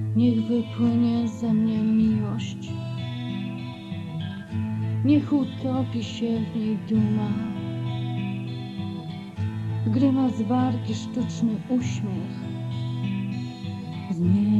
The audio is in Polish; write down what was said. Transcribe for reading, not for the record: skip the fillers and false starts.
Niech wypłynie ze mnie miłość, niech utopi się w niej duma. Grymas wargi, sztuczny uśmiech, zmieni